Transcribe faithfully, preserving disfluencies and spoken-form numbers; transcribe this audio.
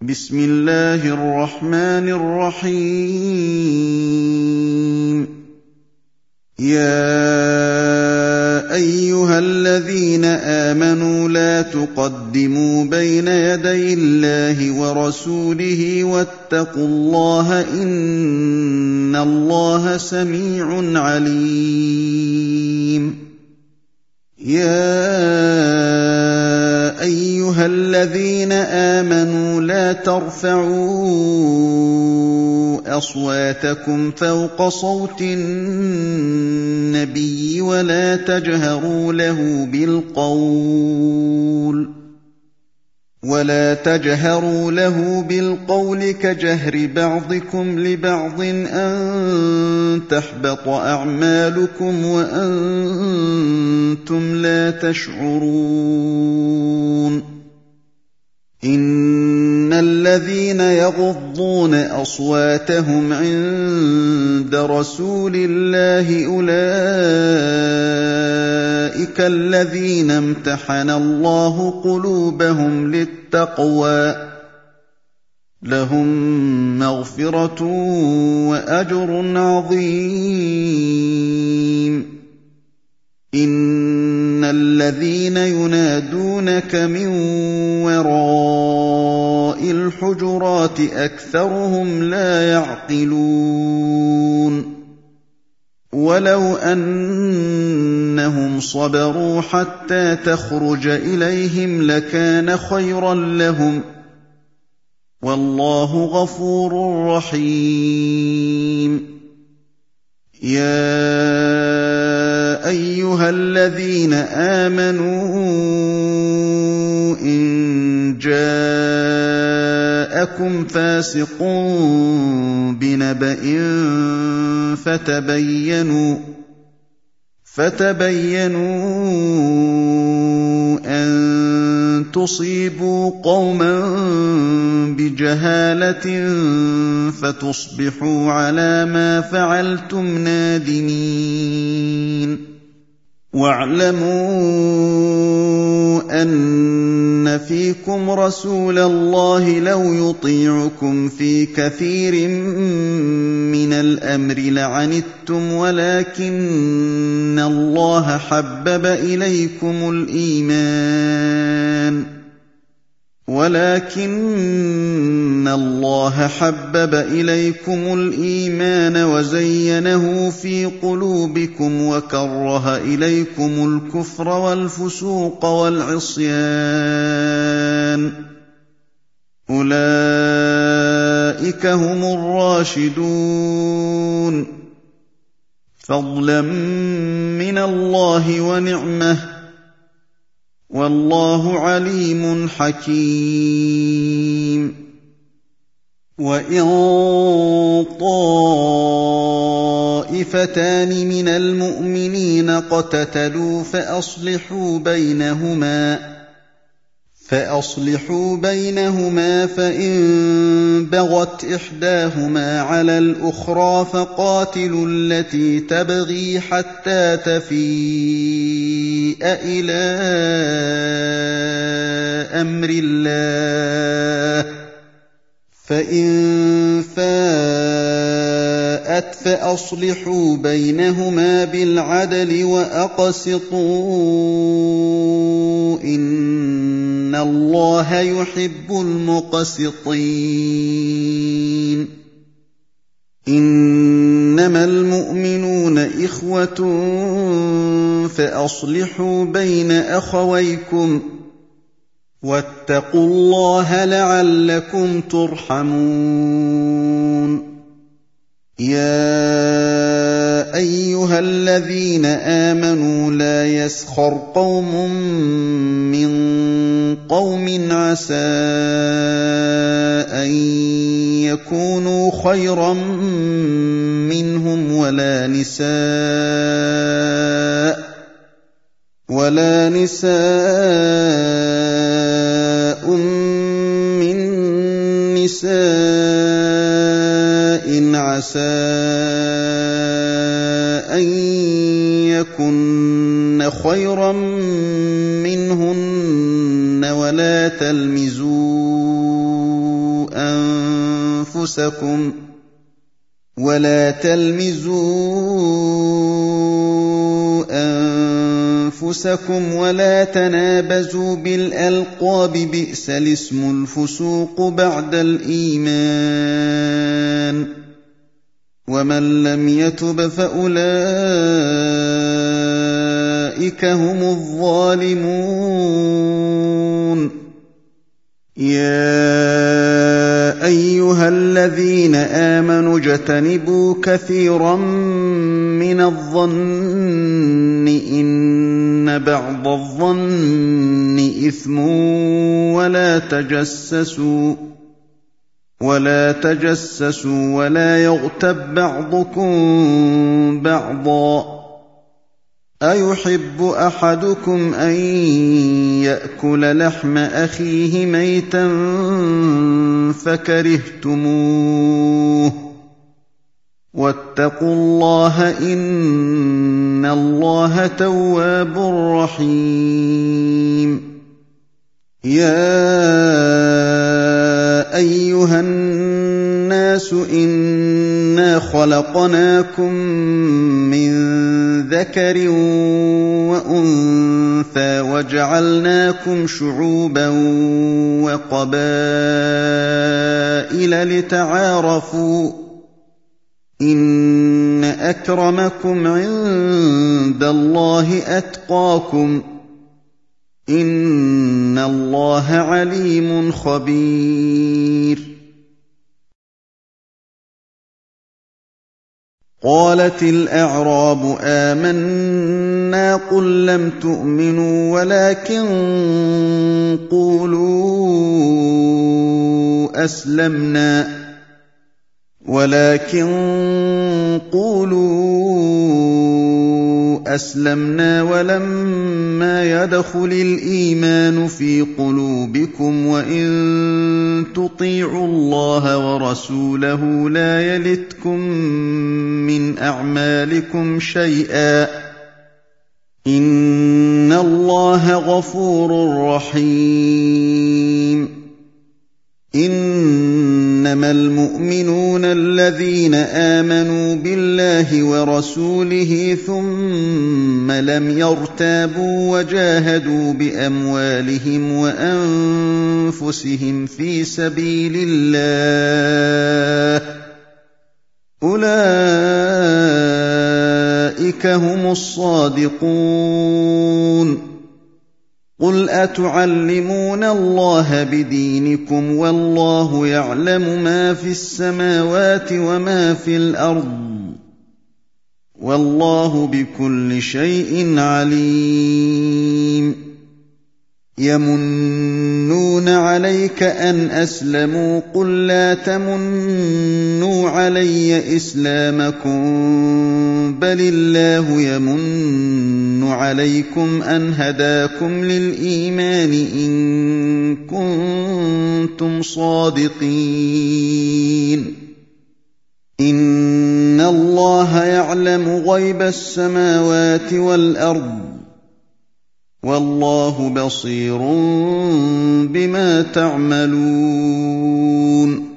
بسم الله الرحمن الرحيم يا أيها الذين آمنوا لا تقدموا بين يدي الله ورسوله واتقوا الله إن الله سميع عليم يا أيها الذين آمنوا لا ترفعوا أصواتكم فوق صوت النبي ولا تجهروا له بالقول ولا تجهروا له بالقول كجهر بعضكم لبعض أن تحبط أعمالكم وأنتم لا تشعرون إن الذين يغضون أصواتهم عند رسول الله أولئك الذين امتحن الله قلوبهم للتقوى لهم مغفرة وأجر عظيم إن الذين ينادونك من وراء الحجرات أكثرهم لا يعقلون ولو أنهم صبروا حتى تخرج إليهم لكان خيرا لهم والله غفور رحيم يا أيها الذين آمنوا إن جاءكم فاسق بنبأ فتبينوا فتبينوا أن تصيبوا قوما بجهالة فتصبحوا على ما فعلتم نادمين واعلموا أن فيكم رسول الله لو يطيعكم في كثير من الأمر لعنتم ولكن الله حبب إليكم الإيمان ولكن الله حبب إليكم الإيمان وزينه في قلوبكم وكره إليكم الكفر والفسوق والعصيان أولئك هم الراشدون فضلا من الله ونعمه والله عليم حكيم وإن طائفتان من المؤمنين اقتتلوا فأصلحوا بينهما فأصلحوا بينهما فإن بغت إحداهما على الأخرى فقاتلوا التي تبغي حتى تفيء إلى أمر الله فإن فاءت فأصلحوا بينهما بالعدل وأقسطوا إن الله يحب المقسطين إنما المؤمنون إخوة فأصلحوا بين أخويكم واتقوا الله لعلكم ترحمون يا أيها الذين آمنوا لا يسخر قوم من قوم عسى أن يكونوا خيرا منهم ولا نساء ولا نساء من نساء عسى أن يكن خيرا منهن ولا تلمزوا أنفسكم ولا تلمزوا أنفسكم ولا تنابزوا بالألقاب بئس الاسم الفسوق بعد الإيمان ومن لم يتب فأولئك هم الظالمون يا أيها الذين آمنوا اجتنبوا كثيرا من الظن إن بعض الظن إثم ولا تجسسوا ولا تجسسوا ولا يغتب بعضكم بعضا أيحب أحدكم أن يأكل لحم أخيه ميتا فكرهتموه واتقوا الله إن الله تواب رحيم يا أيها الناس إنا خلقناكم من ذكر وأنثى وجعلناكم شعوبا وقبائل لتعارفوا إن أكرمكم عند الله أتقاكم إن الله عليم خبير قالت الأعراب آمنا قل لم تؤمنوا ولكن قولوا أسلمنا ولكن قولوا أسلمنا ولما يدخل الإيمان في قلوبكم وإن تطيعوا الله ورسوله لا يلتكم من أعمالكم شيئا إن الله غفور رحيم إنما المؤمنون الذين آمنوا بالله ورسوله ثم لم يرتابوا وجاهدوا بأموالهم وأنفسهم في سبيل الله أولئك هم الصادقون قل أتعلمون الله بدينكم والله يعلم ما في السماوات وما في الأرض والله بكل شيء عليم يمنون عليك أن أسلموا قل لا تمنوا علي إسلامكم بل الله يمن عليكم أن هداكم للإيمان إن كنتم صادقين إن الله يعلم غيب السماوات والأرض والله بصير بما تعملون